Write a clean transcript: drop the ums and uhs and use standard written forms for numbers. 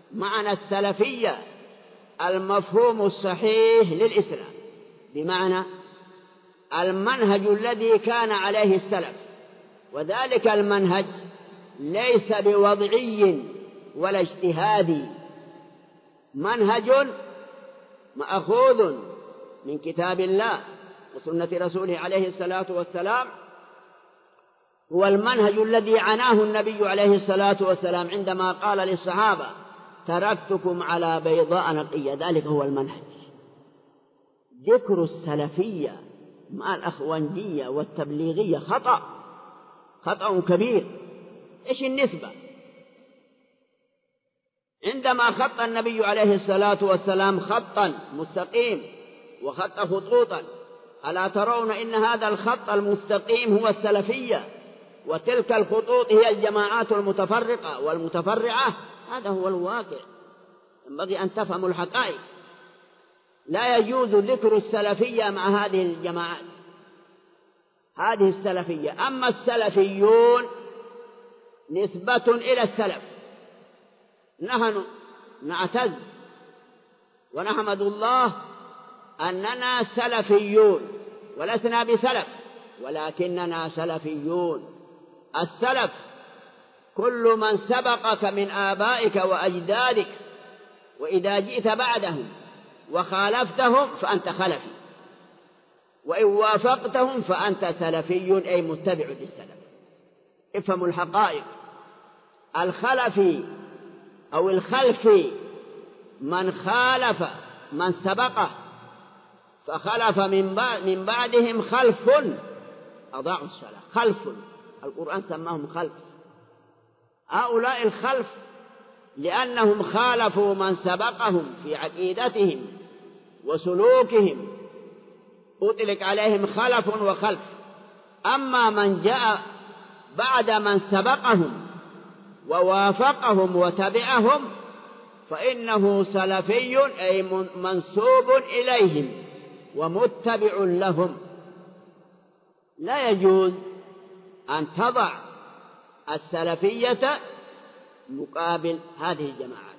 معنى السلفية المفهوم الصحيح للإسلام، بمعنى المنهج الذي كان عليه السلف، وذلك المنهج ليس بوضعي ولا اجتهادي، منهج مأخوذ من كتاب الله وسنة رسوله عليه الصلاة والسلام، هو المنهج الذي عناه النبي عليه الصلاة والسلام عندما قال للصحابة تركتكم على بيضاء نقية، ذلك هو المنهج. ذكر السلفية مع الأخوانجية والتبليغية خطأ كبير. إيش النسبة؟ عندما خط النبي عليه الصلاة والسلام خطا مستقيم وخط خطوطا، ألا ترون إن هذا الخط المستقيم هو السلفية، وتلك الخطوط هي الجماعات المتفرقة والمتفرعة؟ هذا هو الواقع، ينبغي أن تفهموا الحقائق. لا يجوز ذكر السلفية مع هذه الجماعات، هذه السلفية. أما السلفيون نسبة إلى السلف، نحن نعتز ونحمد الله أننا سلفيون، ولسنا بسلف ولكننا سلفيون. السلف كل من سبقك من آبائك وأجدادك، وإذا جئت بعدهم وخالفتهم فأنت خلفي، وإن وافقتهم فأنت سلفي أي متبع للسلف. افهموا الحقائق. الخلفي أو الخلفي من خالف من سبقه فخلف من بعدهم خلف أضاعوا الصلاة. خلف، القرآن سماهم خلف. هؤلاء الخلف لأنهم خالفوا من سبقهم في عقيدتهم وسلوكهم، أطلق عليهم خلف وخلف. أما من جاء بعد من سبقهم ووافقهم وتبعهم فإنه سلفي أي منسوب إليهم ومتبع لهم. لا يجوز أن تضع السلفية مقابل هذه الجماعة.